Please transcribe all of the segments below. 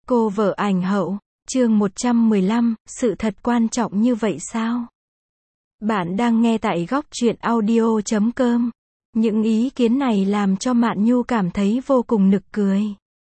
Cô vợ ảnh hậu, chương 115, sự thật quan trọng như vậy sao? Bạn đang nghe tại góc truyện audio.com. Những ý kiến này làm cho Mạn Nhu cảm thấy vô cùng nực cười.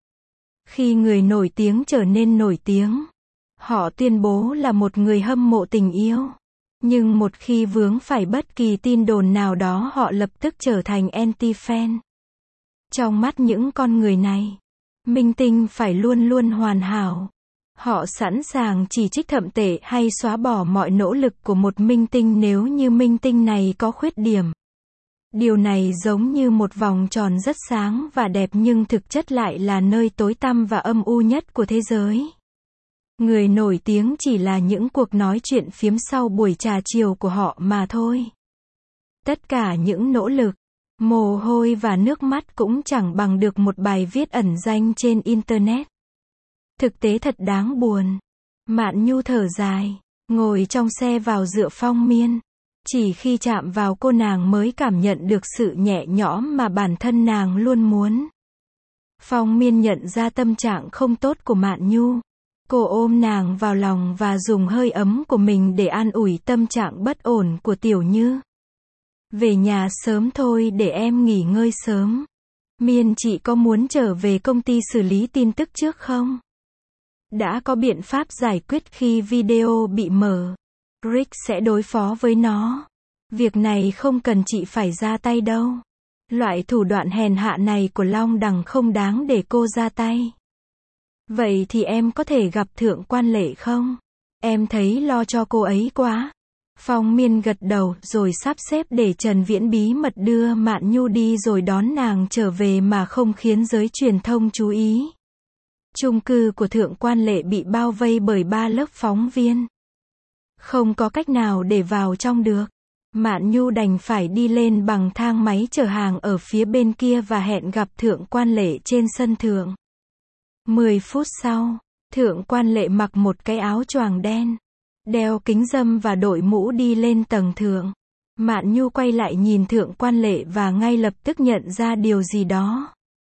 Khi người nổi tiếng trở nên nổi tiếng, họ tuyên bố là một người hâm mộ tình yêu. Nhưng một khi vướng phải bất kỳ tin đồn nào đó họ lập tức trở thành anti-fan. Trong mắt những con người này, minh tinh phải luôn luôn hoàn hảo. Họ sẵn sàng chỉ trích thậm tệ hay xóa bỏ mọi nỗ lực của một minh tinh nếu như minh tinh này có khuyết điểm. Điều này giống như một vòng tròn rất sáng và đẹp nhưng thực chất lại là nơi tối tăm và âm u nhất của thế giới. Người nổi tiếng chỉ là những cuộc nói chuyện phiếm sau buổi trà chiều của họ mà thôi. Tất cả những nỗ lực, mồ hôi và nước mắt cũng chẳng bằng được một bài viết ẩn danh trên Internet. Thực tế thật đáng buồn. Mạn Nhu thở dài, ngồi trong xe vào dựa Phong Miên. Chỉ khi chạm vào cô nàng mới cảm nhận được sự nhẹ nhõm mà bản thân nàng luôn muốn. Phong Miên nhận ra tâm trạng không tốt của Mạn Nhu. Cô ôm nàng vào lòng và dùng hơi ấm của mình để an ủi tâm trạng bất ổn của Tiểu Như. Về nhà sớm thôi để em nghỉ ngơi sớm. Miên chị có muốn trở về công ty xử lý tin tức trước không? Đã có biện pháp giải quyết khi video bị mở. Rick sẽ đối phó với nó. Việc này không cần chị phải ra tay đâu. Loại thủ đoạn hèn hạ này của Long Đằng không đáng để cô ra tay. Vậy thì em có thể gặp Thượng Quan Lệ không? Em thấy lo cho cô ấy quá. Phong Miên gật đầu rồi sắp xếp để Trần Viễn bí mật đưa Mạn Nhu đi rồi đón nàng trở về mà không khiến giới truyền thông chú ý. Chung cư của Thượng Quan Lệ bị bao vây bởi 3 lớp phóng viên. Không có cách nào để vào trong được. Mạn Nhu đành phải đi lên bằng thang máy chở hàng ở phía bên kia và hẹn gặp Thượng Quan Lệ trên sân thượng. 10 phút sau, Thượng Quan Lệ mặc một cái áo choàng đen, đeo kính râm và đội mũ đi lên tầng thượng. Mạn Nhu quay lại nhìn Thượng Quan Lệ và ngay lập tức nhận ra điều gì đó.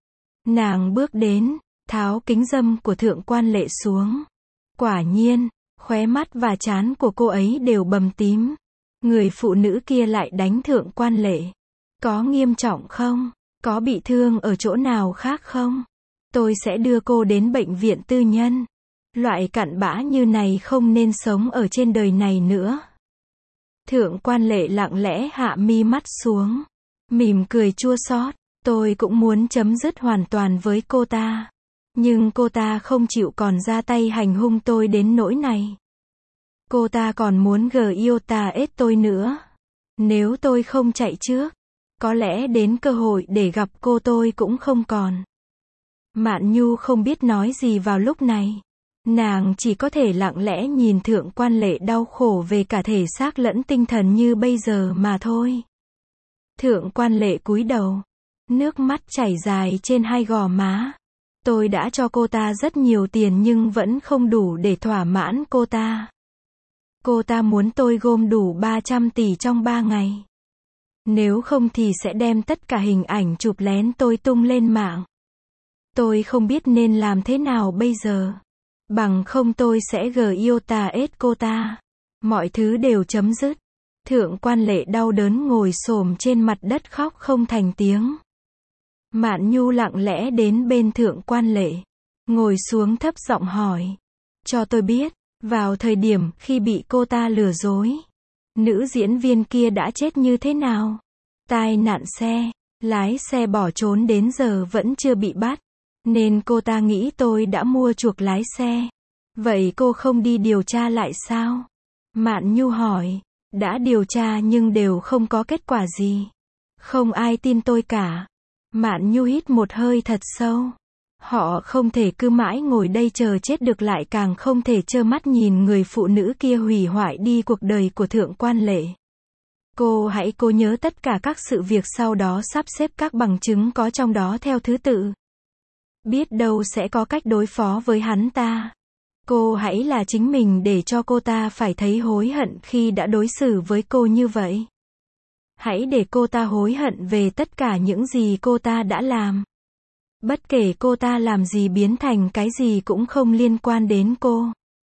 Nàng bước đến, tháo kính râm của Thượng Quan Lệ xuống. Quả nhiên, khóe mắt và trán của cô ấy đều bầm tím. Người phụ nữ kia lại đánh Thượng Quan Lệ. Có nghiêm trọng không? Có bị thương ở chỗ nào khác không? Tôi sẽ đưa cô đến bệnh viện tư nhân. Loại cặn bã như này không nên sống ở trên đời này nữa. Thượng Quan Lệ lặng lẽ hạ mi mắt xuống, mỉm cười chua xót. Tôi cũng muốn chấm dứt hoàn toàn với cô ta. Nhưng cô ta không chịu còn ra tay hành hung tôi đến nỗi này. Cô ta còn muốn ết tôi nữa. Nếu tôi không chạy trước, có lẽ đến cơ hội để gặp cô tôi cũng không còn. Mạn Nhu không biết nói gì vào lúc này. Nàng chỉ có thể lặng lẽ nhìn Thượng Quan Lệ đau khổ về cả thể xác lẫn tinh thần như bây giờ mà thôi. Thượng Quan Lệ cúi đầu, nước mắt chảy dài trên hai gò má. Tôi đã cho cô ta rất nhiều tiền nhưng vẫn không đủ để thỏa mãn cô ta. Cô ta muốn tôi gom đủ 300 tỷ trong 3 ngày. Nếu không thì sẽ đem tất cả hình ảnh chụp lén tôi tung lên mạng. Tôi không biết nên làm thế nào bây giờ. Bằng không tôi sẽ ết cô ta. Mọi thứ đều chấm dứt. Thượng Quan Lệ đau đớn ngồi xổm trên mặt đất khóc không thành tiếng. Mạn Nhu lặng lẽ đến bên Thượng Quan Lệ, ngồi xuống thấp giọng hỏi. Cho tôi biết, vào thời điểm khi bị cô ta lừa dối, nữ diễn viên kia đã chết như thế nào? Tai nạn xe, lái xe bỏ trốn đến giờ vẫn chưa bị bắt. Nên cô ta nghĩ tôi đã mua chuộc lái xe. Vậy cô không đi điều tra lại sao? Mạn Nhu hỏi. Đã điều tra nhưng đều không có kết quả gì. Không ai tin tôi cả. Mạn Nhu hít một hơi thật sâu. Họ không thể cứ mãi ngồi đây chờ chết được, lại càng không thể trơ mắt nhìn người phụ nữ kia hủy hoại đi cuộc đời của Thượng Quan Lệ. Cô hãy cố nhớ tất cả các sự việc, sau đó sắp xếp các bằng chứng có trong đó theo thứ tự. Biết đâu sẽ có cách đối phó với hắn ta. Cô hãy là chính mình để cho cô ta phải thấy hối hận khi đã đối xử với cô như vậy. Hãy để cô ta hối hận về tất cả những gì cô ta đã làm. Bất kể cô ta làm gì biến thành cái gì cũng không liên quan đến cô.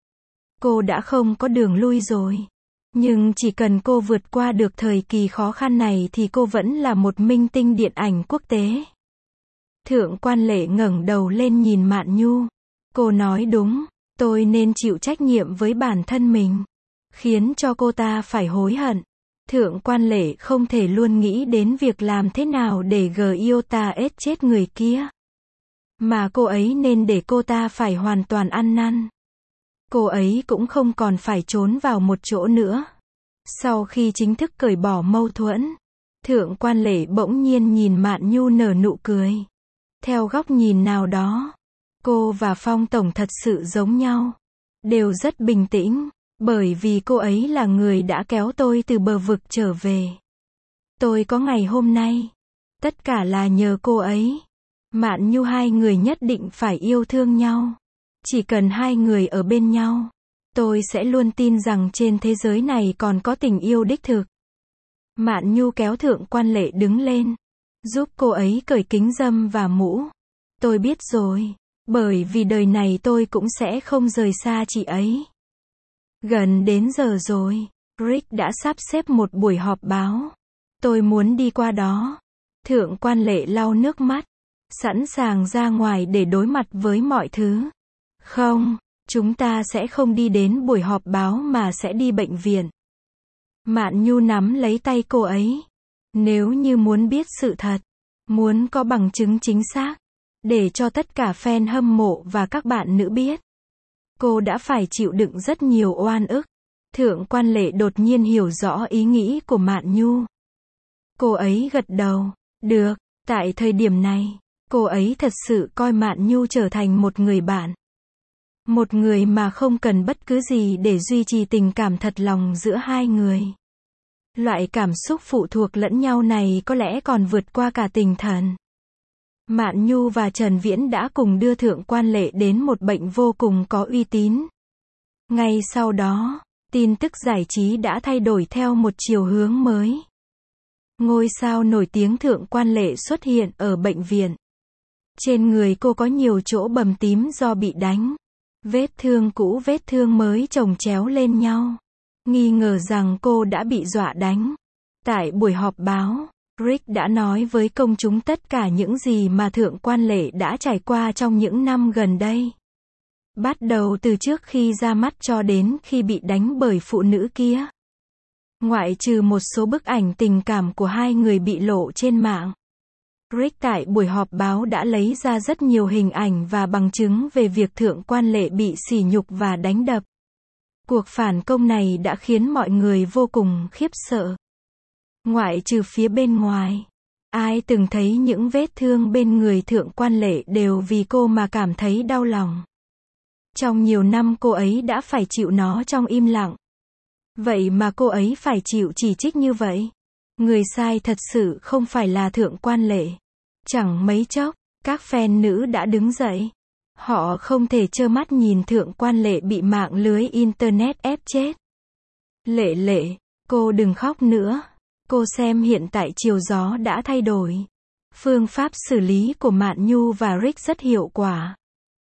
Cô đã không có đường lui rồi. Nhưng chỉ cần cô vượt qua được thời kỳ khó khăn này thì cô vẫn là một minh tinh điện ảnh quốc tế. Thượng quan Lệ ngẩng đầu lên nhìn Mạn Nhu. Cô nói đúng, tôi nên chịu trách nhiệm với bản thân mình. Khiến cho cô ta phải hối hận. Thượng quan Lệ không thể luôn nghĩ đến việc làm thế nào để Gyota chết người kia. Mà cô ấy nên để cô ta phải hoàn toàn ăn năn. Cô ấy cũng không còn phải trốn vào một chỗ nữa. Sau khi chính thức cởi bỏ mâu thuẫn, Thượng quan Lệ bỗng nhiên nhìn Mạn Nhu nở nụ cười. Theo góc nhìn nào đó, cô và Phong tổng thật sự giống nhau. Đều rất bình tĩnh, bởi vì cô ấy là người đã kéo tôi từ bờ vực trở về. Tôi có ngày hôm nay, tất cả là nhờ cô ấy. Mạn Nhu, hai người nhất định phải yêu thương nhau. Chỉ cần hai người ở bên nhau, tôi sẽ luôn tin rằng trên thế giới này còn có tình yêu đích thực. Mạn Nhu kéo Thượng quan Lệ đứng lên, giúp cô ấy cởi kính râm và mũ. Tôi biết rồi, bởi vì đời này tôi cũng sẽ không rời xa chị ấy. Gần đến giờ rồi, Rick đã sắp xếp một buổi họp báo. Tôi muốn đi qua đó. Thượng quan Lệ lau nước mắt, sẵn sàng ra ngoài để đối mặt với mọi thứ. Không, chúng ta sẽ không đi đến buổi họp báo mà sẽ đi bệnh viện. Mạn Nhu nắm lấy tay cô ấy. Nếu như muốn biết sự thật, muốn có bằng chứng chính xác, để cho tất cả fan hâm mộ và các bạn nữ biết, cô đã phải chịu đựng rất nhiều oan ức. Thượng quan Lệ đột nhiên hiểu rõ ý nghĩ của Mạn Nhu. Cô ấy gật đầu. Được, tại thời điểm này, cô ấy thật sự coi Mạn Nhu trở thành một người bạn. Một người mà không cần bất cứ gì để duy trì tình cảm thật lòng giữa hai người. Loại cảm xúc phụ thuộc lẫn nhau này có lẽ còn vượt qua cả tình thần. Mạn Nhu và Trần Viễn đã cùng đưa Thượng quan Lệ đến một bệnh vô cùng có uy tín. Ngay sau đó, tin tức giải trí đã thay đổi theo một chiều hướng mới. Ngôi sao nổi tiếng Thượng quan Lệ xuất hiện ở bệnh viện. Trên người cô có nhiều chỗ bầm tím do bị đánh. Vết thương cũ vết thương mới chồng chéo lên nhau. Nghi ngờ rằng cô đã bị dọa đánh. Tại buổi họp báo, Rick đã nói với công chúng tất cả những gì mà Thượng quan Lệ đã trải qua trong những năm gần đây. Bắt đầu từ trước khi ra mắt cho đến khi bị đánh bởi phụ nữ kia. Ngoại trừ một số bức ảnh tình cảm của hai người bị lộ trên mạng. Rick tại buổi họp báo đã lấy ra rất nhiều hình ảnh và bằng chứng về việc Thượng quan Lệ bị sỉ nhục và đánh đập. Cuộc phản công này đã khiến mọi người vô cùng khiếp sợ. Ngoại trừ phía bên ngoài, ai từng thấy những vết thương bên người Thượng quan Lệ đều vì cô mà cảm thấy đau lòng. Trong nhiều năm cô ấy đã phải chịu nó trong im lặng. Vậy mà cô ấy phải chịu chỉ trích như vậy. Người sai thật sự không phải là Thượng quan Lệ. Chẳng mấy chốc, các fan nữ đã đứng dậy. Họ không thể trơ mắt nhìn Thượng quan Lệ bị mạng lưới Internet ép chết. Lệ Lệ, cô đừng khóc nữa. Cô xem hiện tại chiều gió đã thay đổi. Phương pháp xử lý của Mạn Nhu và Rick rất hiệu quả.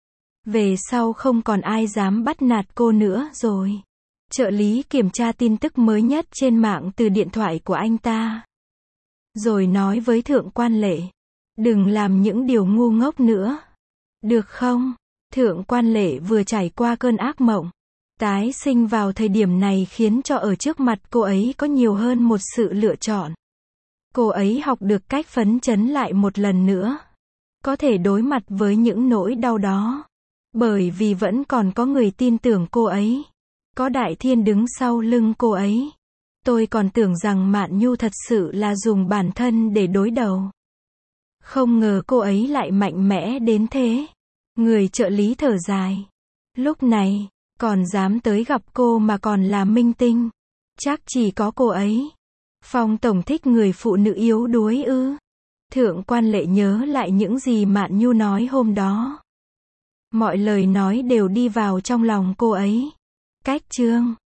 Về sau không còn ai dám bắt nạt cô nữa rồi. Trợ lý kiểm tra tin tức mới nhất trên mạng từ điện thoại của anh ta. Rồi nói với Thượng quan Lệ. Đừng làm những điều ngu ngốc nữa. Được không? Thượng quan Lệ vừa trải qua cơn ác mộng. Tái sinh vào thời điểm này khiến cho ở trước mặt cô ấy có nhiều hơn một sự lựa chọn. Cô ấy học được cách phấn chấn lại một lần nữa. Có thể đối mặt với những nỗi đau đó. Bởi vì vẫn còn có người tin tưởng cô ấy. Có Đại Thiên đứng sau lưng cô ấy. Tôi còn tưởng rằng Mạn Nhu thật sự là dùng bản thân để đối đầu. Không ngờ cô ấy lại mạnh mẽ đến thế. Người trợ lý thở dài. Lúc này, còn dám tới gặp cô mà còn là minh tinh. Chắc chỉ có cô ấy. Phong tổng thích người phụ nữ yếu đuối ư? Thượng quan Lệ nhớ lại những gì Mạn Nhu nói hôm đó. Mọi lời nói đều đi vào trong lòng cô ấy. Cách chương